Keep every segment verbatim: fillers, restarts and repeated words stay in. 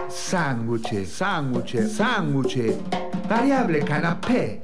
Sándwich, sándwich, sándwich. Variable canapé.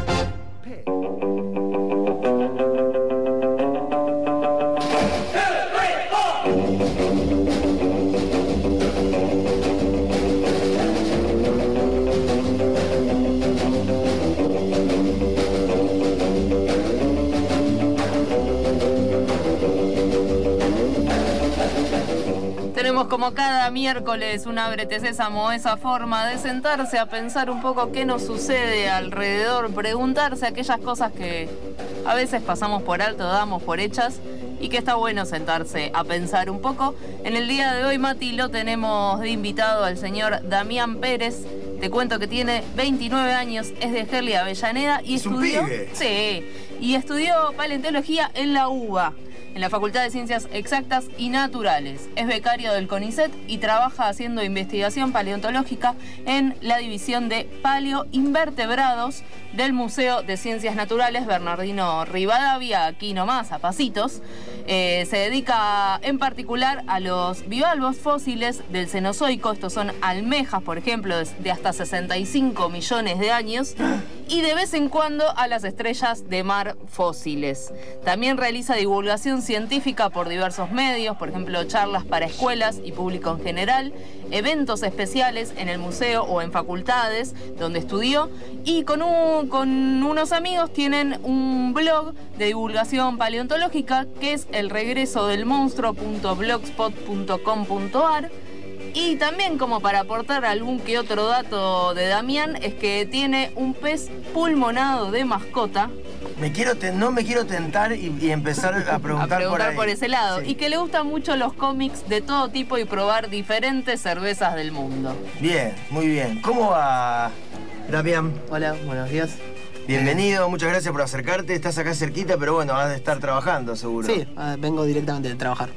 Tenemos como cada miércoles un Ábrete Sésamo, esa forma de sentarse a pensar un poco qué nos sucede alrededor, preguntarse aquellas cosas que a veces pasamos por alto, damos por hechas y que está bueno sentarse a pensar un poco. En el día de hoy, Mati, lo tenemos de invitado al señor Damián Pérez. Te cuento que tiene veintinueve años, es de Gerli Avellaneda y ¿Es estudió, un pibe? sí, y estudió paleontología en la UBA, en la Facultad de Ciencias Exactas y Naturales. Es becario del CONICET y trabaja haciendo investigación paleontológica en la división de paleoinvertebrados del Museo de Ciencias Naturales Bernardino Rivadavia, aquí nomás, a pasitos. Eh, se dedica en particular a los bivalvos fósiles del Cenozoico. Estos son almejas, por ejemplo, de hasta sesenta y cinco millones de años, y de vez en cuando a las estrellas de mar fósiles. También realiza divulgación científica por diversos medios, por ejemplo, charlas para escuelas y público en general, eventos especiales en el museo o en facultades donde estudió, y con, un, con unos amigos tienen un blog de divulgación paleontológica que es el regreso del monstruo punto blogspot punto com punto ar. Y también, como para aportar algún que otro dato de Damián, es que tiene un pez pulmonado de mascota. Me quiero ten- no me quiero tentar y, y empezar a preguntar, a preguntar por, ahí. por ese lado. Sí. Y que le gustan mucho los cómics de todo tipo y probar diferentes cervezas del mundo. Bien, muy bien. ¿Cómo va, Damián? Hola, buenos días. Bienvenido, muchas gracias por acercarte. Estás acá cerquita, pero bueno, has de estar trabajando, seguro. Sí, eh, vengo directamente de trabajar.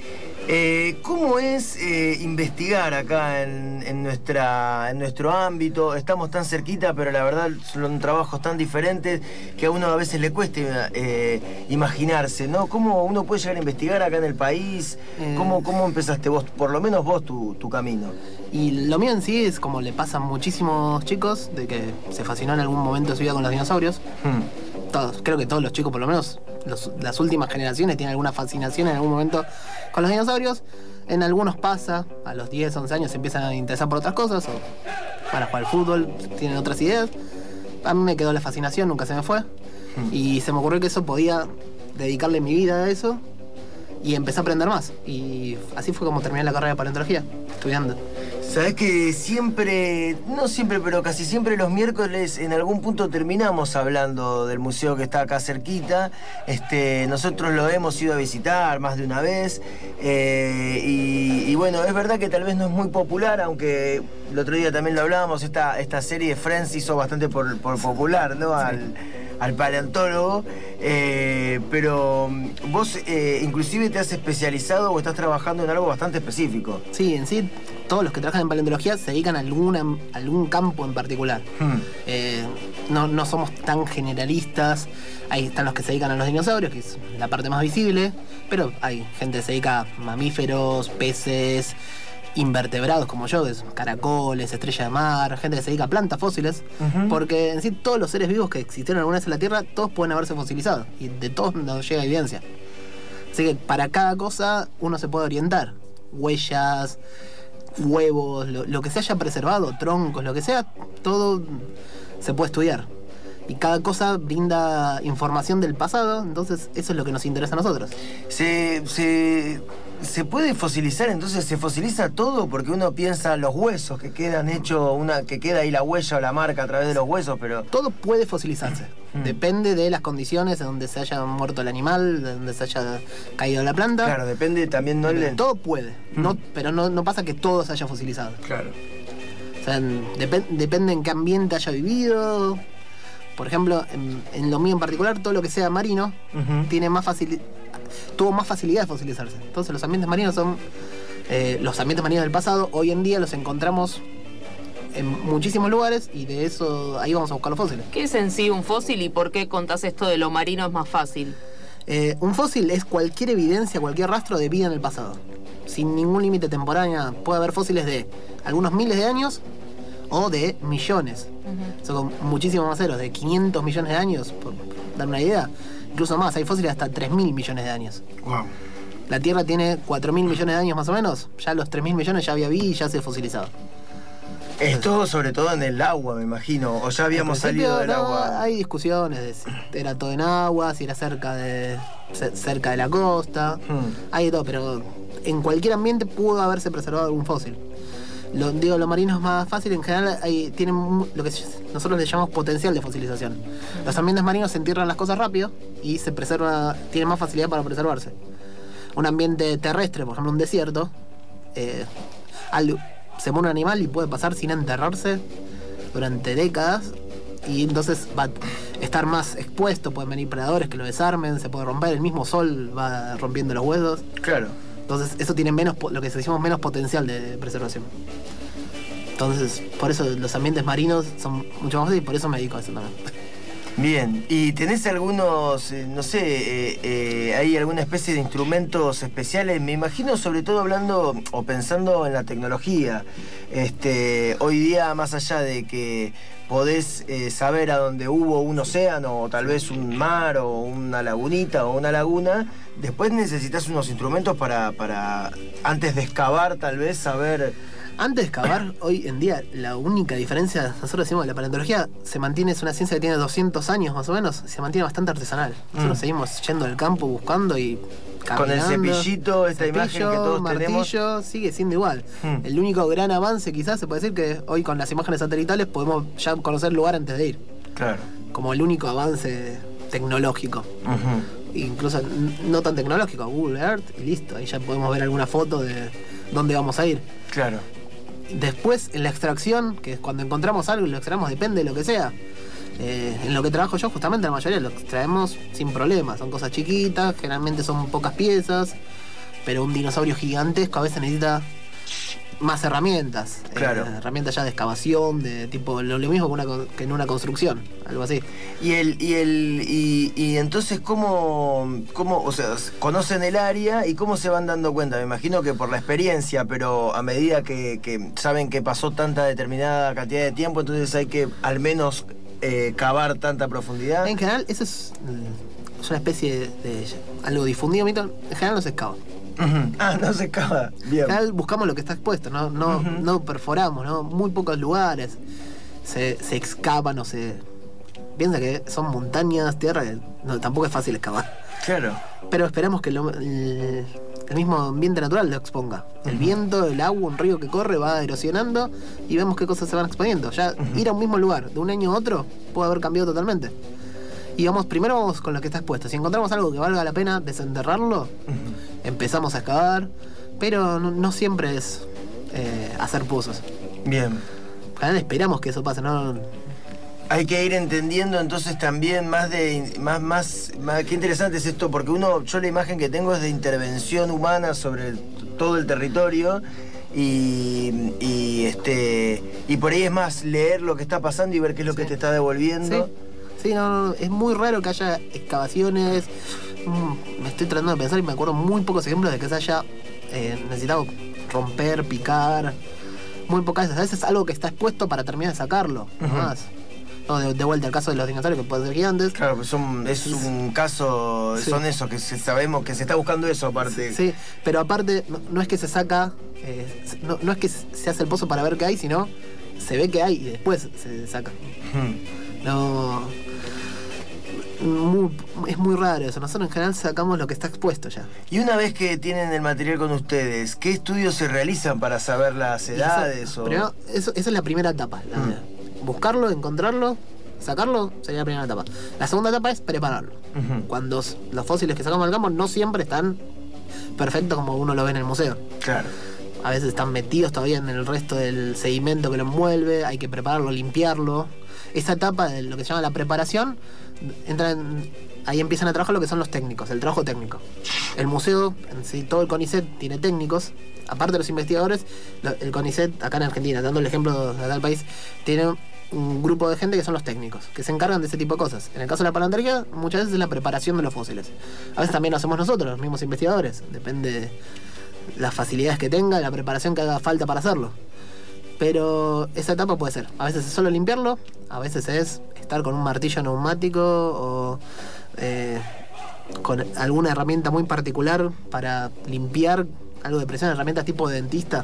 Eh, ¿Cómo es eh, investigar acá en, en, nuestra, en nuestro ámbito? Estamos tan cerquita, pero la verdad son trabajos tan diferentes que a uno a veces le cuesta eh, imaginarse, ¿no? ¿Cómo uno puede llegar a investigar acá en el país? Eh... ¿Cómo, ¿Cómo empezaste vos, por lo menos vos, tu, tu camino? Y lo mío en sí es como le pasa a muchísimos chicos, de que se fascinó en algún momento de su vida con los dinosaurios. Hmm. Todos, creo que todos los chicos, por lo menos los, las últimas generaciones, tienen alguna fascinación en algún momento con los dinosaurios. En algunos pasa, a los diez, once años se empiezan a interesar por otras cosas, o para jugar al fútbol, tienen otras ideas. A mí me quedó la fascinación, nunca se me fue. Hmm. Y se me ocurrió que eso podía dedicarle mi vida a eso y empecé a aprender más. Y así fue como terminé la carrera de paleontología, estudiando. Sabés que siempre, no siempre, pero casi siempre los miércoles en algún punto terminamos hablando del museo que está acá cerquita. Este, nosotros lo hemos ido a visitar más de una vez. Eh, y, y bueno, es verdad que tal vez no es muy popular, aunque el otro día también lo hablábamos, esta, esta serie de Friends hizo bastante por, por popular, ¿no? Al, al paleontólogo. Eh, pero vos eh, inclusive te has especializado o estás trabajando en algo bastante específico. Sí, en sí, todos los que trabajan en paleontología se dedican a, alguna, a algún campo en particular. Hmm. Eh, no, no somos tan generalistas. Ahí están los que se dedican a los dinosaurios, que es la parte más visible, pero hay gente que se dedica a mamíferos, peces, invertebrados como yo, que son caracoles, estrellas de mar, gente que se dedica a plantas fósiles, uh-huh. Porque en sí todos los seres vivos que existieron alguna vez en la Tierra, todos pueden haberse fosilizado, y de todos nos llega evidencia. Así que para cada cosa uno se puede orientar. Huellas, huevos, lo, lo que se haya preservado, troncos, lo que sea, todo se puede estudiar. Y cada cosa brinda información del pasado, entonces eso es lo que nos interesa a nosotros. Se, se, se puede fosilizar, entonces se fosiliza todo, porque uno piensa los huesos que quedan hechos, una que queda ahí la huella o la marca a través de los huesos, pero... Todo puede fosilizarse. Mm. Depende de las condiciones, de donde se haya muerto el animal, de donde se haya caído la planta. Claro, depende también, ¿no? El... Todo puede, mm. no, pero no, no pasa que todo se haya fosilizado. Claro. O sea, dep- depende en qué ambiente haya vivido. Por ejemplo, en, en lo mío en particular, todo lo que sea marino, uh-huh. tiene más facil, tuvo más facilidad de fosilizarse. Entonces los ambientes marinos son eh, los ambientes marinos del pasado. Hoy en día los encontramos en muchísimos lugares y de eso ahí vamos a buscar los fósiles. ¿Qué es en sí un fósil y por qué contás esto de lo marino es más fácil? Eh, un fósil es cualquier evidencia, cualquier rastro de vida en el pasado. sin ningún límite temporal. Puede haber fósiles de algunos miles de años o de millones. Uh-huh. Son muchísimos más ceros, de quinientos millones de años, por dar una idea. Incluso más, hay fósiles de hasta tres mil millones de años. Wow. La Tierra tiene cuatro mil millones de años más o menos. Ya los tres mil millones ya había vi y ya se fosilizado. Esto sobre todo en el agua, me imagino. O ya habíamos salido del no, agua. Hay discusiones de si era todo en agua, si era cerca de cerca de la costa. Hmm. Hay de todo, pero en cualquier ambiente pudo haberse preservado algún fósil. Lo, digo, lo marino es más fácil, en general hay, tienen lo que nosotros le llamamos potencial de fosilización. Los ambientes marinos se entierran las cosas rápido y se preserva, tienen más facilidad para preservarse. Un ambiente terrestre, por ejemplo un desierto, eh, algo, se muere un animal y puede pasar sin enterrarse durante décadas y entonces va a estar más expuesto, pueden venir predadores que lo desarmen, se puede romper, el mismo sol va rompiendo los huesos. Claro. Entonces eso tiene menos, lo que decimos, menos potencial de preservación. Entonces, por eso los ambientes marinos son mucho más fáciles y por eso me dedico a eso también. Bien, ¿y tenés algunos, eh, no sé, eh, eh, hay alguna especie de instrumentos especiales? Me imagino, sobre todo hablando o pensando en la tecnología. Este, hoy día, más allá de que podés eh, saber a dónde hubo un océano, o tal vez un mar, o una lagunita, o una laguna, después necesitas unos instrumentos para, para antes de excavar, tal vez, saber... Antes de excavar, hoy en día, la única diferencia, nosotros decimos que la paleontología se mantiene, es una ciencia que tiene doscientos años más o menos, se mantiene bastante artesanal. Nosotros mm. seguimos yendo al campo buscando y caminando. Con el cepillito, esta cepillo, imagen que todos martillo, tenemos. Sigue siendo igual. Mm. El único gran avance quizás se puede decir que hoy con las imágenes satelitales podemos ya conocer el lugar antes de ir. Claro. Como el único avance tecnológico. Uh-huh. Incluso no tan tecnológico, Google Earth y listo. Ahí ya podemos ver alguna foto de dónde vamos a ir. Claro. Después, en la extracción, que es cuando encontramos algo y lo extraemos, depende de lo que sea. Eh, en lo que trabajo yo, justamente la mayoría lo extraemos sin problemas. Son cosas chiquitas, generalmente son pocas piezas, pero un dinosaurio gigantesco a veces necesita más herramientas. Claro. Eh, herramientas ya de excavación, de tipo lo, lo mismo que, una, que en una construcción, algo así. Y el, y el, y, y entonces cómo, cómo, o sea, conocen el área y cómo se van dando cuenta. Me imagino que por la experiencia, pero a medida que, que saben que pasó tanta determinada cantidad de tiempo, entonces hay que al menos eh, cavar tanta profundidad. En general, eso es, es una especie de, de algo difundido, Milton. En general no se excava. Uh-huh. Ah, no se excava. Bien. En general buscamos lo que está expuesto, no, no, uh-huh. no perforamos, ¿no? Muy pocos lugares se, se excavan o se... Piensa que son montañas, tierra, que no, tampoco es fácil excavar. Claro. Pero esperamos que lo, el, el mismo ambiente natural lo exponga. El uh-huh. viento, el agua, un río que corre va erosionando y vemos qué cosas se van exponiendo. Ya uh-huh. ir a un mismo lugar de un año a otro puede haber cambiado totalmente. Y vamos, primero vamos con lo que está expuesto. Si encontramos algo que valga la pena desenterrarlo, uh-huh. empezamos a excavar, pero no, no siempre es eh, hacer pozos. Bien. Cada vez esperamos que eso pase, ¿no? Hay que ir entendiendo entonces también más de más, más, más qué interesante es esto, porque uno, yo la imagen que tengo es de intervención humana sobre el, todo el territorio. Y, y este y por ahí es más leer lo que está pasando y ver qué es lo sí. que te está devolviendo. Sí. Sí, no, no, es muy raro que haya excavaciones. Mm, me estoy tratando de pensar y me acuerdo muy pocos ejemplos de que se haya eh, necesitado romper, picar. Muy pocas veces. A veces es algo que está expuesto para terminar de sacarlo. Uh-huh. Más. No, de, de vuelta al caso de los dinosaurios que pueden ser gigantes. Claro, pues son, es un caso, sí. son esos que sabemos que se está buscando eso aparte. Sí, pero aparte no, no es que se saca, eh, no, no es que se hace el pozo para ver qué hay, sino se ve que hay y después se saca. Uh-huh. No... Muy, es muy raro eso. Nosotros en general sacamos lo que está expuesto ya. Y una vez que tienen el material con ustedes, ¿qué estudios se realizan para saber las edades? Eso, o... primero, eso, esa es la primera etapa. La mm. Buscarlo, encontrarlo, sacarlo sería la primera etapa. La segunda etapa es prepararlo. Uh-huh. Cuando los fósiles que sacamos del campo no siempre están perfectos como uno lo ve en el museo. Claro. A veces están metidos todavía en el resto del sedimento que lo envuelve, hay que prepararlo, limpiarlo. Esa etapa de lo que se llama la preparación, entran, ahí empiezan a trabajar lo que son los técnicos, el trabajo técnico. El museo, en sí, todo el CONICET tiene técnicos, aparte de los investigadores, el CONICET, acá en Argentina, dando el ejemplo de acá del país, tiene un grupo de gente que son los técnicos, que se encargan de ese tipo de cosas. En el caso de la paleontología, muchas veces es la preparación de los fósiles. A veces también lo hacemos nosotros, los mismos investigadores, depende las facilidades que tenga, la preparación que haga falta para hacerlo. Pero esa etapa puede ser, a veces es solo limpiarlo, a veces es estar con un martillo neumático o eh, con alguna herramienta muy particular para limpiar algo de presión, herramientas tipo de dentista.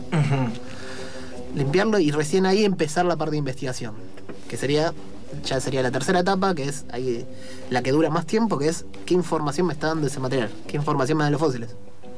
Uh-huh. Limpiarlo y recién ahí empezar la parte de investigación, que sería ya sería la tercera etapa, que es ahí la que dura más tiempo, que es qué información me está dando ese material, qué información me dan los fósiles.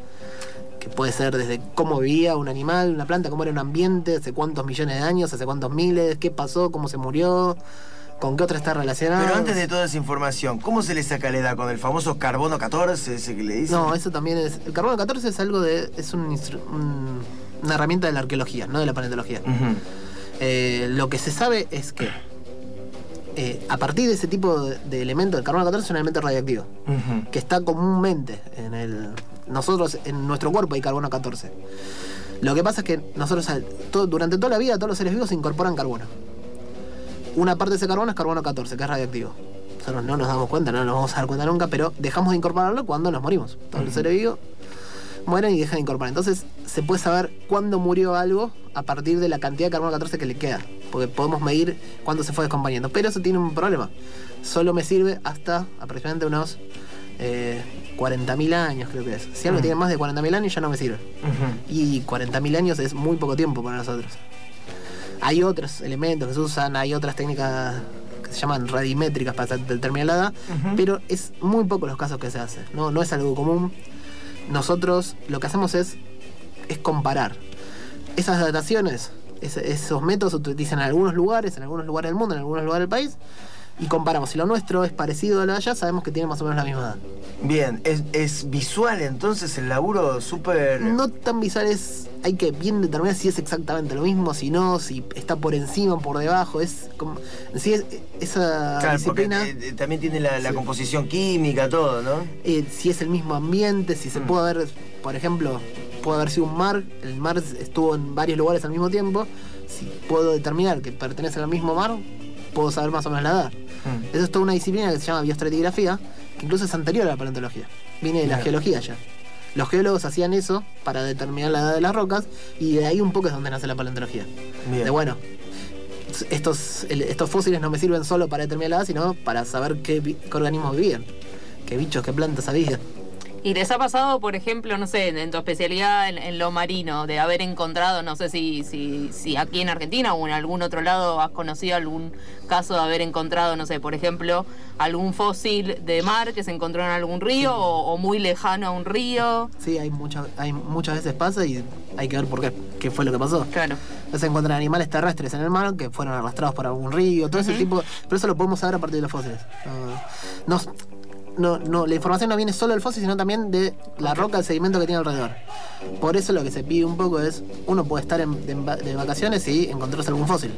Que puede ser desde cómo vivía un animal, una planta, cómo era un ambiente, hace cuántos millones de años, hace cuántos miles, qué pasó, cómo se murió, con qué otra está relacionado. Pero antes de toda esa información, ¿cómo se le saca la edad? ¿Con el famoso carbono catorce, ese que le dicen? No, eso también es... El carbono catorce es algo de... es un, un, una herramienta de la arqueología, no de la paleontología. Uh-huh. Eh, lo que se sabe es que Eh, a partir de ese tipo de, de elementos, el carbono catorce es un elemento radioactivo, uh-huh, que está comúnmente en el... Nosotros, en nuestro cuerpo hay carbono catorce. Lo que pasa es que nosotros, todo, durante toda la vida, todos los seres vivos incorporan carbono. Una parte de ese carbono es carbono catorce, que es radioactivo. Nosotros no nos damos cuenta, no nos vamos a dar cuenta nunca, pero dejamos de incorporarlo cuando nos morimos. Todos uh-huh. los seres vivos mueren y dejan de incorporar. Entonces, se puede saber cuándo murió algo a partir de la cantidad de carbono catorce que le queda. Porque podemos medir cuándo se fue descomponiendo. Pero eso tiene un problema. Solo me sirve hasta aproximadamente unos eh, cuarenta mil años, creo que es. Si algo uh-huh. tiene más de cuarenta mil años, ya no me sirve. Uh-huh. Y cuarenta mil años es muy poco tiempo para nosotros. Hay otros elementos que se usan, hay otras técnicas que se llaman radimétricas para determinar la edad, uh-huh. pero es muy poco los casos que se hacen. No, no es algo común. Nosotros lo que hacemos es, es comparar esas dataciones. Es, esos métodos se utilizan en algunos lugares, en algunos lugares del mundo, en algunos lugares del país, y comparamos. Si lo nuestro es parecido a lo de allá, sabemos que tiene más o menos la misma edad. Bien, ¿es, es visual entonces el laburo súper...? No tan visual, es, hay que bien determinar si es exactamente lo mismo, si no, si está por encima, por debajo, es como... Si es esa claro, disciplina... Porque, eh, también tiene la, la sí. composición química, todo, ¿no? Eh, si es el mismo ambiente, si se mm. puede ver, por ejemplo... puede haber sido un mar, el mar estuvo en varios lugares al mismo tiempo. Si puedo determinar que pertenece al mismo mar, puedo saber más o menos la edad. Mm. Eso es toda una disciplina que se llama bioestratigrafía, que incluso es anterior a la paleontología. Viene de la Bien. geología ya. Los geólogos hacían eso para determinar la edad de las rocas, y de ahí un poco es donde nace la paleontología. Bien. De bueno, estos, estos fósiles no me sirven solo para determinar la edad, sino para saber qué, qué organismos vivían, qué bichos, qué plantas había. ¿Y les ha pasado, por ejemplo, no sé, en tu especialidad en, en lo marino, de haber encontrado, no sé si, si, si aquí en Argentina o en algún otro lado has conocido algún caso de haber encontrado, no sé, por ejemplo, algún fósil de mar que se encontró en algún río sí. o, o muy lejano a un río? Sí, hay, mucha, hay muchas veces pasa y hay que ver por qué, qué fue lo que pasó. Claro. Se encuentran animales terrestres en el mar que fueron arrastrados por algún río, todo uh-huh. ese tipo, pero eso lo podemos saber a partir de los fósiles. Uh, no, No, no, la información no viene solo del fósil, sino también de la roca, el sedimento que tiene alrededor. Por eso lo que se pide un poco es, uno puede estar en, de, de vacaciones y encontrarse algún fósil.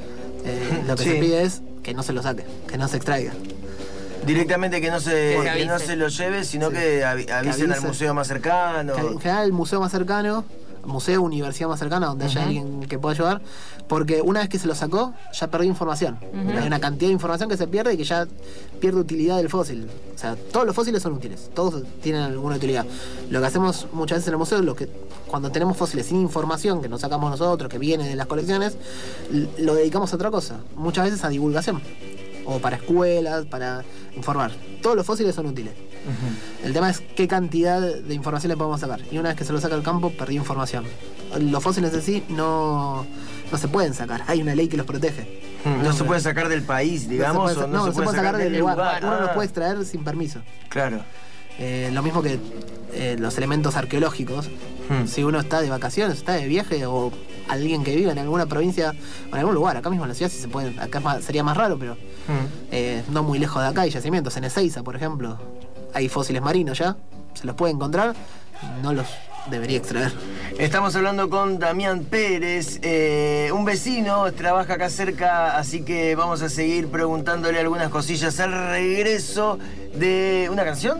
Eh, lo que sí. se pide es que no se lo saque, que no se extraiga. Directamente que no se, que que no se lo lleve, sino sí. que avisen que avise. al museo más cercano. En general el museo más cercano, museo, universidad más cercana, donde uh-huh. haya alguien que pueda ayudar, porque una vez que se lo sacó, ya perdió información. Uh-huh. Hay una cantidad de información que se pierde y que ya pierde utilidad del fósil. O sea, todos los fósiles son útiles, todos tienen alguna utilidad. Lo que hacemos muchas veces en el museo es lo que, cuando tenemos fósiles sin información, que nos sacamos nosotros, que viene de las colecciones, lo dedicamos a otra cosa, muchas veces a divulgación, o para escuelas, para informar. Todos los fósiles son útiles. Uh-huh. El tema es qué cantidad de información le podemos sacar. Y una vez que se lo saca al campo, perdió información. Los fósiles en sí no, no se pueden sacar. Hay una ley que los protege. Uh-huh. No se puede sacar del país, digamos, no se puede, o no, no, se, se puede puede sacar, sacar del lugar. lugar. Uno ah. los puede extraer sin permiso. Claro. Eh, lo mismo que eh, los elementos arqueológicos. Uh-huh. Si uno está de vacaciones, está de viaje, o alguien que vive en alguna provincia o en algún lugar, acá mismo en la ciudad, si se puede, acá más, sería más raro, pero uh-huh. eh, no muy lejos de acá hay yacimientos. En Ezeiza, por ejemplo, hay fósiles marinos ya, se los puede encontrar, no los debería extraer. Estamos hablando con Damián Pérez, eh, un vecino, trabaja acá cerca, así que vamos a seguir preguntándole algunas cosillas al regreso de una canción.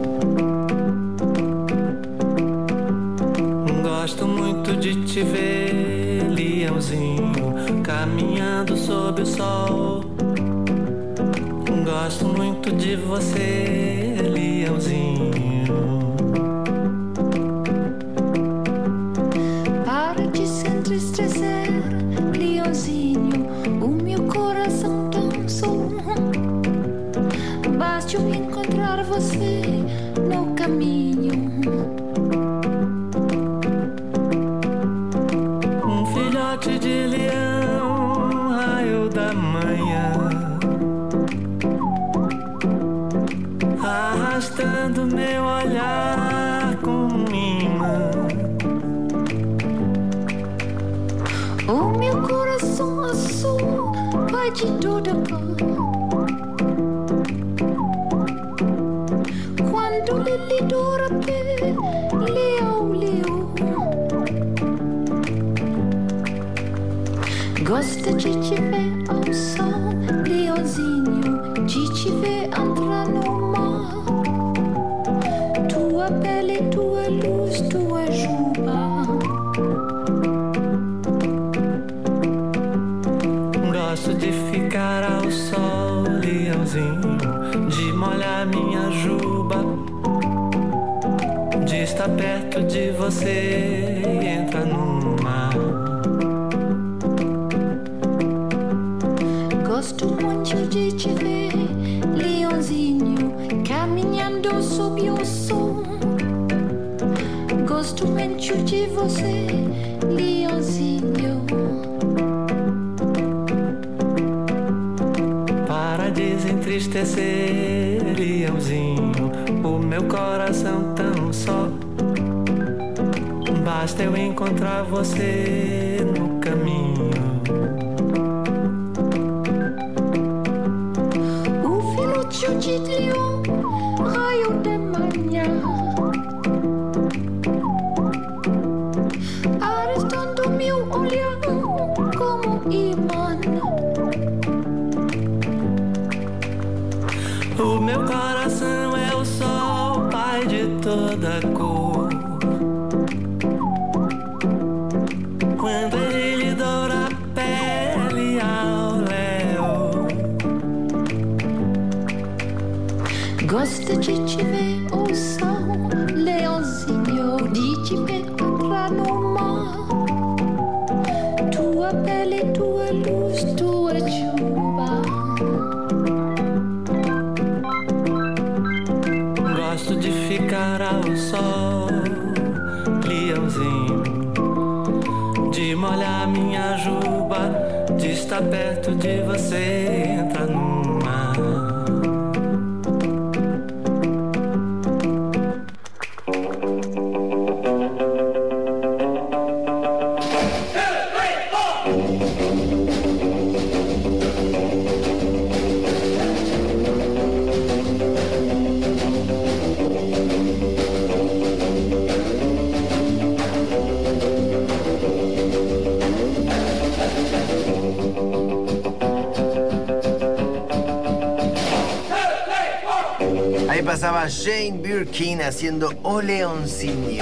Gosto muito de te ver, leãozinho, caminhando sob o sol. Gosto muito de você, leãozinho. filhote de leão, raio da manhã, arrastando meu olhar com um imã. O meu coração azul vai de toda cor. Quando ele dura pé, leão, leão. Gosta de te ver ao sol, leãozinho, de te ver entrar no mar. Tua pele, tua luz, tua juba. Gosto de ficar ao sol, leãozinho, de molhar minha juba, de estar perto de você e entrar no mar. Gosto muito de te ver, leãozinho, caminhando sob o sol. Gosto muito de você, leãozinho. Para desentristecer, leãozinho, o meu coração tão só. Basta eu encontrar você no caminho. O filhote de leão, raio da manhã, arrastando meu olhar como imã. O meu coração é o sol, pai de toda cor. Quando ele lhe doura a pele ao léu. Gosta de te ver ao sol, leãozinho, de te ver entrar no mar. Tua pele, tua luz, tua juba. Gosto de ficar ao sol, leãozinho, de molhar minha juba, de estar perto de você e entrar no mar. Ahí pasaba Jane Birkin haciendo O Leoncino.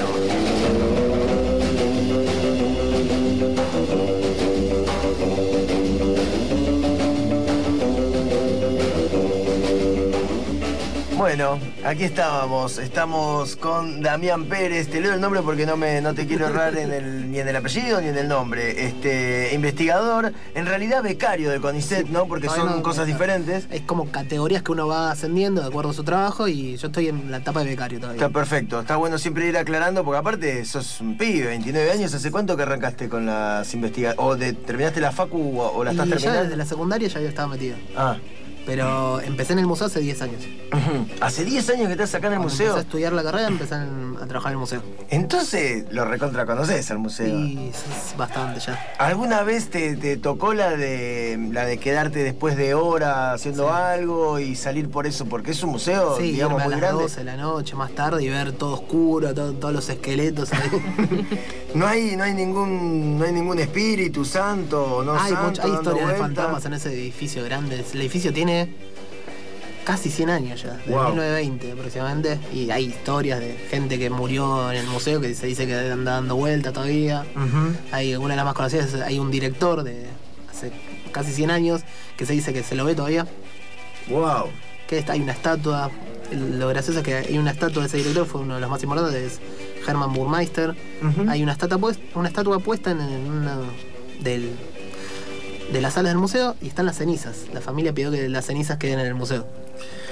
Bueno, aquí estábamos, estamos con Damián Pérez. Te leo el nombre porque no me no te quiero errar en el, ni en el apellido ni en el nombre. Este investigador, en realidad becario del CONICET, sí, ¿no? Porque son no, cosas diferentes. Es como categorías que uno va ascendiendo de acuerdo a su trabajo y yo estoy en la etapa de becario todavía. Está perfecto, está bueno siempre ir aclarando porque aparte sos un pibe, veintinueve años. ¿Hace cuánto que arrancaste con las investigaciones? ¿O de, terminaste la facu o, o la estás y terminando? Ya desde la secundaria ya yo estaba metido. Ah. Pero empecé en el museo hace diez años. Uh-huh. ¿Hace diez años que estás acá en el Cuando museo? Empecé a estudiar la carrera, empecé a trabajar en el museo. Entonces lo recontra conocés al museo. Sí, es bastante ya. ¿Alguna vez te, te tocó la de la de quedarte después de hora haciendo sí. algo y salir por eso? Porque es un museo, sí, digamos, irme muy a las grande. doce de la noche, más tarde, y ver todo oscuro, todo, todos los esqueletos ahí. no hay, no hay ningún, no hay ningún espíritu santo, no hay santo, mucho, hay historias de vuelta. fantasmas en ese edificio grande. El edificio tiene casi cien años ya, de wow. mil novecientos veinte aproximadamente, y hay historias de gente que murió en el museo que se dice que anda dando vuelta todavía. Uh-huh. Hay una de las más conocidas, hay un director de hace casi cien años que se dice que se lo ve todavía. Wow. Que está, hay una estatua, lo gracioso es que hay una estatua de ese director, fue uno de los más importantes, es Hermann Burmeister. Uh-huh. Hay una estatua, puesta, una estatua puesta en una del, de las salas del museo y están las cenizas. La familia pidió que las cenizas queden en el museo.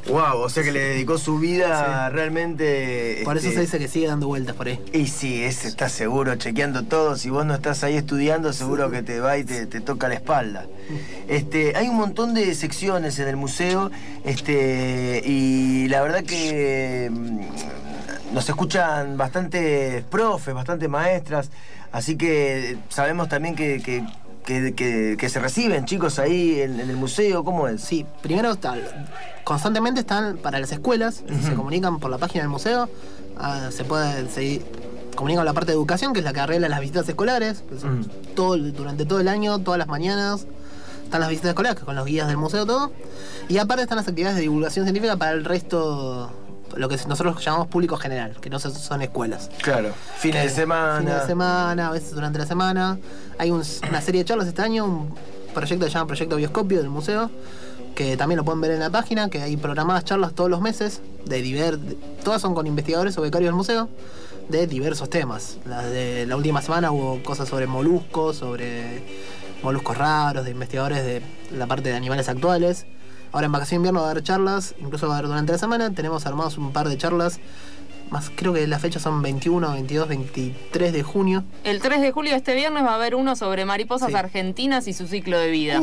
Wow, o sea que le dedicó su vida Sí. realmente... Por este, eso se dice que sigue dando vueltas por ahí. Y sí, ese está seguro, chequeando todo. Si vos no estás ahí estudiando, seguro que te va y te, te toca la espalda. Este, hay un montón de secciones en el museo, este, y la verdad que mm, nos escuchan bastantes profes, bastantes maestras, así que sabemos también que, que, que, que, que se reciben chicos ahí en, en el museo. ¿Cómo es? Sí, primero está, constantemente están para las escuelas, Ujú. se comunican por la página del museo, ah, se puede seguir, comunican con la parte de educación, que es la que arregla las visitas escolares, que son Mm. todo, el- durante todo el año, todas las mañanas, están las visitas escolares, que con los guías del museo, todo, y aparte están las actividades de divulgación científica para el resto, lo que nosotros llamamos público general, que no son- son escuelas. Claro, fines de semana. Fines de semana, a veces durante la semana. Hay un- una serie de charlas este año, un proyecto que se llama Proyecto Bioscopio del museo, que también lo pueden ver en la página, que hay programadas charlas todos los meses, de diver, de- todas son con investigadores o becarios del museo, de diversos temas. La de la última semana hubo cosas sobre moluscos, sobre moluscos raros, de investigadores de la parte de animales actuales. Ahora en vacación de invierno va a haber charlas, incluso va a haber durante la semana, tenemos armados un par de charlas, más creo que las fechas son veintiuno, veintidós, veintitrés de junio. El tres de julio, este viernes, va a haber uno sobre mariposas Sí. argentinas y su ciclo de vida.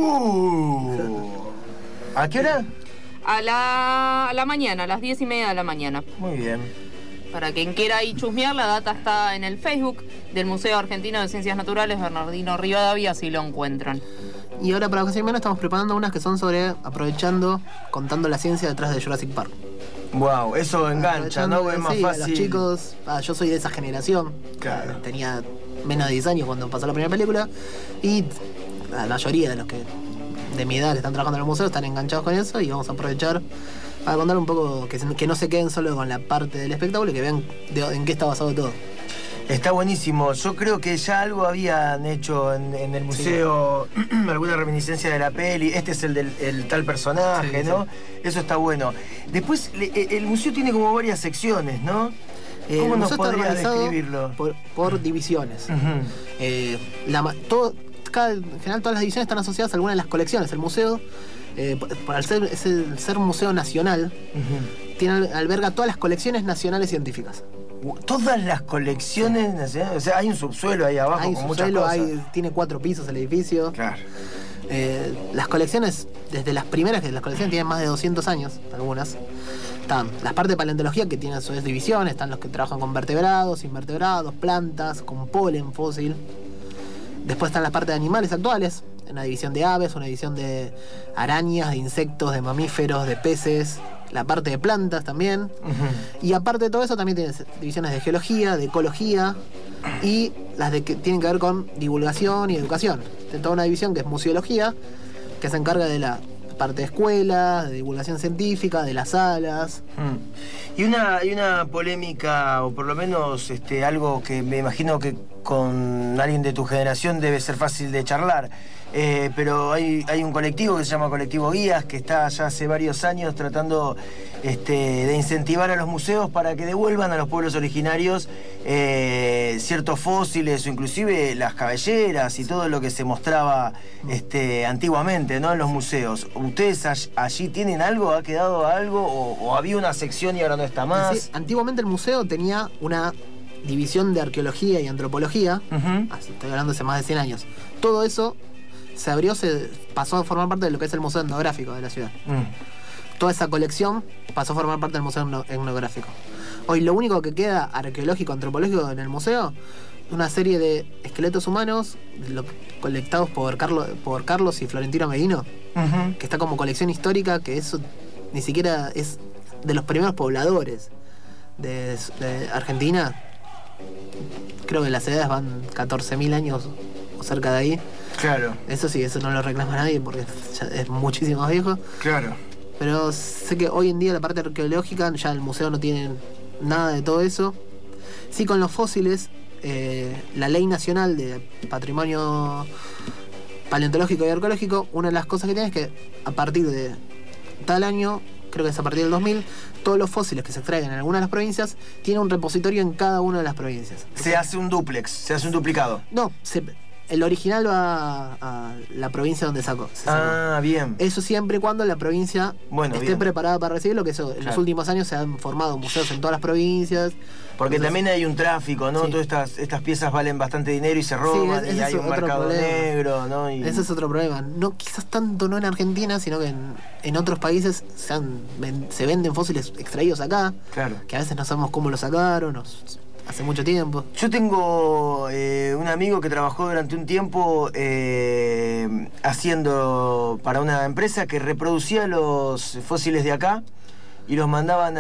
Uh, ¿A qué hora? A la, a la mañana, a las diez y media de la mañana. Muy bien. Para quien quiera ir chusmear, la data está en el Facebook del Museo Argentino de Ciencias Naturales Bernardino Rivadavia, así lo encuentran. Y ahora para vacación de invierno estamos preparando unas que son sobre aprovechando, contando la ciencia detrás de Jurassic Park. Wow, eso engancha, ¿no? Aprovechando, Es más sí, a fácil. los chicos, ah, yo soy de esa generación. Claro. Tenía menos de diez años cuando pasó la primera película. Y la mayoría de los que de mi edad que están trabajando en el museo están enganchados con eso y vamos a aprovechar para contar un poco, que, se- que no se queden solo con la parte del espectáculo y que vean de- en qué está basado todo. Está buenísimo. Yo creo que ya algo habían hecho en, en el museo, alguna reminiscencia de la peli. Este es el del el tal personaje, Sí, ¿no? Eso está bueno. Después, le- e- el museo tiene como varias secciones, ¿no? Eh, ¿Cómo el nos museo está podrías organizado describirlo? por, por divisiones. Ujú. Eh, la ma- todo, cada, en general todas las divisiones están asociadas a alguna de las colecciones. El museo, eh, por, por al ser, es el ser museo nacional, Ujú. tiene, alberga todas las colecciones nacionales científicas. Todas las colecciones nacionales, o sea, hay un subsuelo ahí abajo Hay con muchas subsuelo, cosas. hay, tiene cuatro pisos el edificio. Claro. Eh, las colecciones, desde las primeras, que las colecciones tienen más de doscientos años, algunas. Están las partes de paleontología que tienen a su vez divisiones, están los que trabajan con vertebrados, invertebrados, plantas, con polen fósil. Después están las partes de animales actuales, una división de aves, una división de arañas, de insectos, de mamíferos, de peces, la parte de plantas también. Ujú. Y aparte de todo eso también tienes divisiones de geología, de ecología y las de que tienen que ver con divulgación y educación. Tiene toda una división que es museología, que se encarga de la parte de escuelas, de divulgación científica, de las salas. Mm. Y una, hay una polémica, o por lo menos este, algo que me imagino que con alguien de tu generación debe ser fácil de charlar. Eh, pero hay, hay un colectivo que se llama Colectivo Guías, que está ya hace varios años tratando este, de incentivar a los museos para que devuelvan a los pueblos originarios eh, ciertos fósiles o inclusive las cabelleras y todo lo que se mostraba este, antiguamente, ¿no? En los museos. ¿Ustedes all- allí tienen algo? ¿Ha quedado algo? ¿O, o había una sección y ahora no está más? Sí, antiguamente el museo tenía una división de arqueología y antropología, Ujú. así, estoy hablando hace más de cien años. Todo eso se abrió, se pasó a formar parte de lo que es el Museo Etnográfico de la ciudad. Mm. Toda esa colección pasó a formar parte del Museo Etno- Etnográfico. Hoy lo único que queda arqueológico, antropológico en el museo, una serie de esqueletos humanos lo- colectados por Carlos, por Carlos y Florentino Medino, Ujú. que está como colección histórica, que eso ni siquiera es de los primeros pobladores de, de Argentina. Creo que las edades van catorce mil años o cerca de ahí. Claro, Eso sí, eso no lo reclama nadie porque ya es muchísimo más viejo. claro. Pero sé que hoy en día la parte arqueológica, ya el museo no tiene nada de todo eso. Sí, con los fósiles, eh, la Ley Nacional de Patrimonio Paleontológico y Arqueológico, una de las cosas que tiene es que a partir de tal año, creo que es a partir del dos mil, todos los fósiles que se extraigan en alguna de las provincias tienen un repositorio en cada una de las provincias. Se hace un dúplex, se hace un duplicado. No, se- el original va a, a la provincia donde sacó. se sacó. Ah, bien. Eso siempre y cuando la provincia Bueno, esté bien. preparada para recibirlo, que eso en Claro. los últimos años se han formado museos en todas las provincias. Porque Entonces, también hay un tráfico, ¿no? Sí. Todas estas, estas piezas valen bastante dinero y se roban, ese y es hay un otro mercado problema. negro, ¿no? Y... Ese es otro problema. No, quizás tanto no en Argentina, sino que en, en otros países se, han, ven- se venden fósiles extraídos acá, Claro. que a veces no sabemos cómo lo sacaron, o s- hace mucho tiempo. Yo tengo eh, un amigo que trabajó durante un tiempo eh, haciendo para una empresa que reproducía los fósiles de acá y los mandaban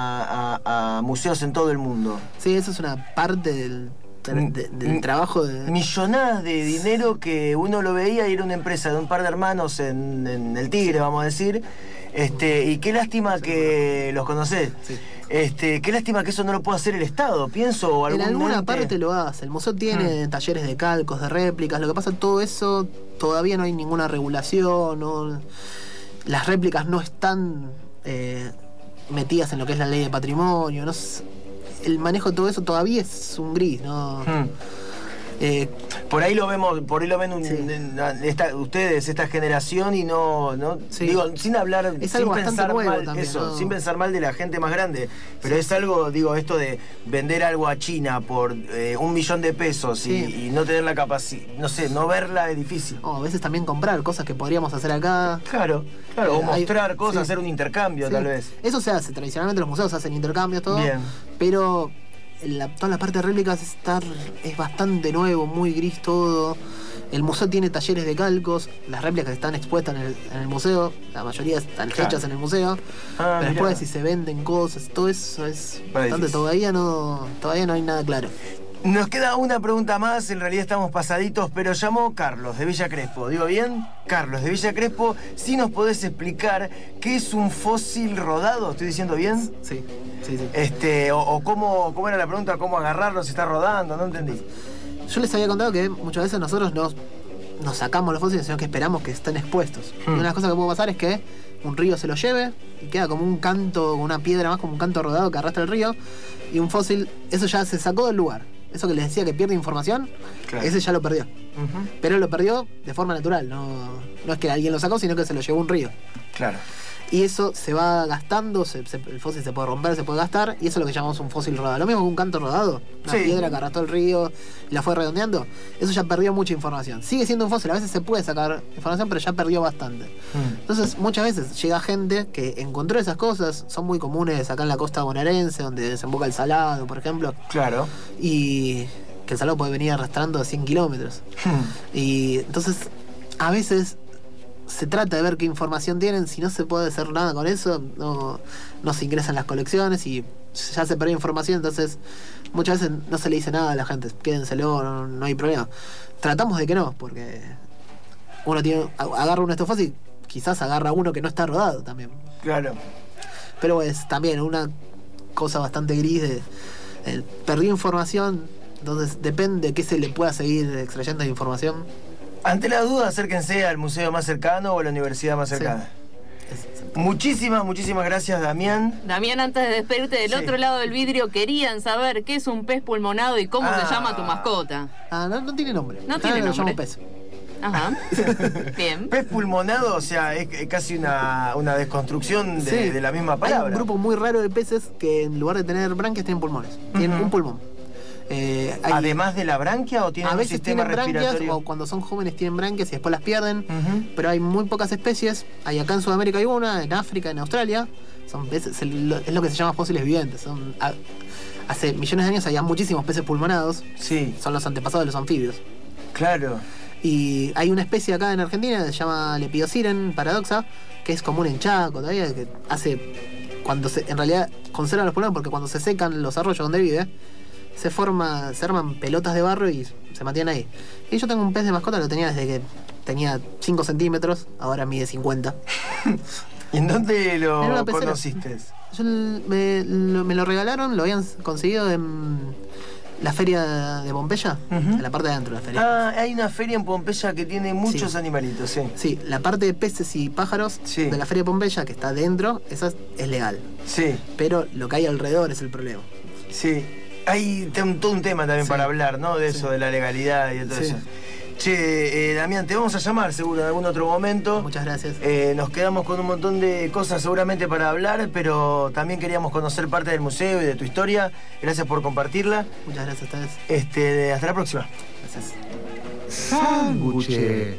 a, a- a museos en todo el mundo. Sí, eso es una parte del, tra- de- del Mm, trabajo de... Millonadas de dinero que uno lo veía y era una empresa de un par de hermanos en, en El Tigre, vamos a decir. Este, y qué lástima que los conocés. Sí. Este, qué lástima que eso no lo pueda hacer el Estado, pienso, o En algún alguna ente. parte lo hace. El museo tiene talleres de calcos, de réplicas. Lo que pasa, todo eso todavía no hay ninguna regulación. no- Las réplicas no están eh, metidas en lo que es la ley de patrimonio. No s- el manejo de todo eso todavía es un gris. ¿no? Hmm. Eh, Por ahí lo vemos, por ahí lo ven un- Sí. en- esta- ustedes, esta generación, y no, no Sí. digo, sin hablar, Es sin algo bastante pensar nuevo mal, también, eso, ¿no? sin pensar mal de la gente más grande, pero es algo, digo, esto de vender algo a China por eh, un millón de pesos y, Sí. y no tener la capacidad, no sé, no verla es difícil. o a veces también comprar cosas que podríamos hacer acá. Claro, claro, o Eh, hay- mostrar cosas, sí. hacer un intercambio, Sí. tal vez. Eso se hace. Tradicionalmente los museos hacen intercambios, todo. Bien. Pero la- toda la parte de réplicas está, es bastante nuevo, muy gris todo. El museo tiene talleres de calcos. Las réplicas están expuestas en el, en el museo. La mayoría están Claro. hechas en el museo. Ah, pero mirá. después si se venden cosas, todo eso es Va bastante. difícil. Todavía no, todavía no hay nada claro. Nos queda una pregunta más, en realidad estamos pasaditos, pero llamó Carlos de Villa Crespo. ¿Digo bien? Carlos de Villa Crespo, si nos podés explicar qué es un fósil rodado, ¿estoy diciendo bien? Sí, sí, sí. Este, o, o cómo, cómo era la pregunta, cómo agarrarlo si está rodando, no entendí. Yo les había contado que muchas veces nosotros nos, nos sacamos los fósiles, sino que esperamos que estén expuestos. Hmm. Y una de las cosas que puede pasar es que un río se lo lleve y queda como un canto, una piedra más, como un canto rodado que arrastra el río. Y un fósil, eso ya se sacó del lugar. Eso que les decía que pierde información, Claro. ese ya lo perdió. Ujú. Pero lo perdió de forma natural, no, no es que alguien lo sacó, sino que se lo llevó un río. Claro. Y eso se va gastando, se- se- el fósil se puede romper, se puede gastar, y eso es lo que llamamos un fósil rodado. Lo mismo que un canto rodado, una Sí. piedra que arrastró el río y la fue redondeando, eso ya perdió mucha información. Sigue siendo un fósil, a veces se puede sacar información, pero ya perdió bastante. Mm. Entonces, muchas veces llega gente que encontró esas cosas, son muy comunes acá en la costa bonaerense, donde desemboca el Salado, por ejemplo, Claro. y que el Salado puede venir arrastrando a cien kilómetros. Y entonces, a veces se trata de ver qué información tienen. Si no se puede hacer nada con eso, no, no se ingresan las colecciones y ya se perdió información. Entonces, muchas veces no se le dice nada a la gente. Quédenselo, no, no hay problema. Tratamos de que no, porque uno tiene agarra uno de estos fósiles, quizás agarra uno que no está rodado también. Claro. Pero es también una cosa bastante gris de, de perdió información. Entonces, depende de qué se le pueda seguir extrayendo de información. Ante la duda, acérquense al museo más cercano o a la universidad más Sí. cercana. Es- Muchísimas, muchísimas gracias, Damián. Damián, antes de despedirte del Sí. otro lado del vidrio, querían saber qué es un pez pulmonado y cómo Ah. se llama tu mascota. Ah, no, no tiene nombre. No Ah, tiene lo nombre. llamo pez. Ajá. Bien. Pez pulmonado, o sea, es, es casi una, una desconstrucción de, Sí. de la misma Hay palabra. un grupo muy raro de peces que en lugar de tener branquias tienen pulmones. Tienen Ujú. un pulmón. Eh, hay- Además de la branquia, o tienen a un veces sistema tienen branquias respiratorio. o cuando son jóvenes tienen branquias y después las pierden. Ujú. Pero hay muy pocas especies. Hay acá en Sudamérica hay una, en África, en Australia. Son peces, es lo es lo que se llama fósiles vivientes. Son, a- hace millones de años había muchísimos peces pulmonados. Sí, Son los antepasados de los anfibios. claro. Y hay una especie acá en Argentina que se llama Lepidosiren paradoxa, que es común en Chaco todavía, que hace. Cuando se, en realidad conservan los pulmones porque cuando se secan los arroyos donde vive, se forma, se arman pelotas de barro y se mantienen ahí. Y yo tengo un pez de mascota, lo tenía desde que tenía cinco centímetros, ahora mide cincuenta. ¿Y en dónde lo En una pecera. conociste? Yo l- me, lo, me lo regalaron, lo habían conseguido en la feria de Pompeya, Ujú. en la parte de adentro de la feria. Ah, hay una feria en Pompeya que tiene muchos Sí. animalitos, sí. Sí, la parte de peces y pájaros Sí. de la feria de Pompeya, que está dentro, esa es, es legal. Sí, Pero lo que hay alrededor es el problema. sí. Hay te- un- todo un tema también Sí. para hablar, ¿no? De Sí. eso, de la legalidad y de todo Sí. eso. Che, eh, Damián, te vamos a llamar seguro en algún otro momento. Muchas gracias. Eh, nos quedamos con un montón de cosas seguramente para hablar, pero también queríamos conocer parte del museo y de tu historia. Gracias por compartirla. Muchas gracias a ustedes. Este, hasta la próxima. Gracias. Sándwiches.